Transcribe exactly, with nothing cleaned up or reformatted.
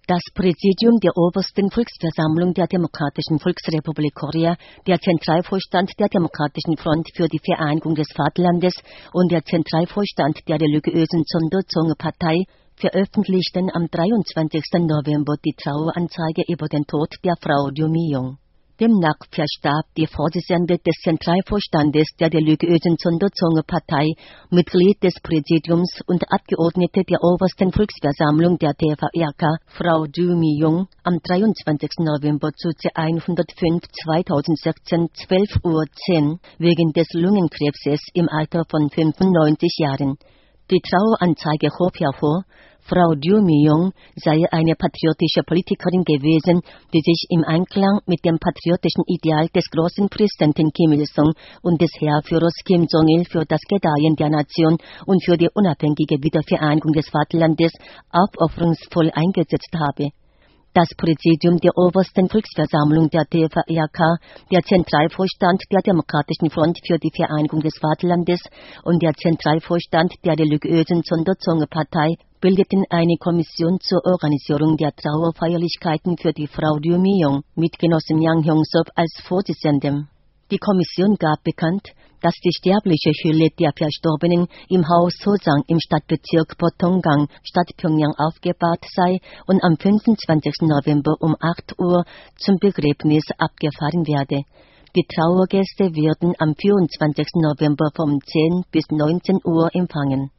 Das Präsidium der Obersten Volksversammlung der Demokratischen Volksrepublik Korea, der Zentralvorstand der Demokratischen Front für die Vereinigung des Vaterlandes und der Zentralvorstand der religiösen Sondozong-Partei veröffentlichten am dreiundzwanzigsten November die Traueranzeige über den Tod der Frau Ryu Mi-young. Demnach verstarb die Vorsitzende des Zentralvorstandes der religiösen Sondozong-Partei, Mitglied des Präsidiums und Abgeordnete der Obersten Volksversammlung der T V R K, Frau Ryu Mi-young, am dreiundzwanzigsten November zu C hundertfünf zweitausendsechzehn zwölf Uhr zehn wegen des Lungenkrebses im Alter von fünfundneunzig Jahren. Die Traueranzeige hob hervor, Frau Ryu Mi-young sei eine patriotische Politikerin gewesen, die sich im Einklang mit dem patriotischen Ideal des großen Präsidenten Kim Il-sung und des Heerführers Kim Jong-il für das Gedeihen der Nation und für die unabhängige Wiedervereinigung des Vaterlandes aufopferungsvoll eingesetzt habe. Das Präsidium der Obersten Volksversammlung der T V R K, der Zentralvorstand der Demokratischen Front für die Vereinigung des Vaterlandes und der Zentralvorstand der religiösen Sondozong-Partei bildeten eine Kommission zur Organisierung der Trauerfeierlichkeiten für die Frau Ryu Mi-young mit Genossen Yang Hyung-sop als Vorsitzendem. Die Kommission gab bekannt, dass die sterbliche Hülle der Verstorbenen im Haus Sosang im Stadtbezirk Potonggang, Stadt Pjöngjang aufgebahrt sei und am fünfundzwanzigsten November um acht Uhr zum Begräbnis abgefahren werde. Die Trauergäste werden am vierundzwanzigsten November von zehn bis neunzehn Uhr empfangen.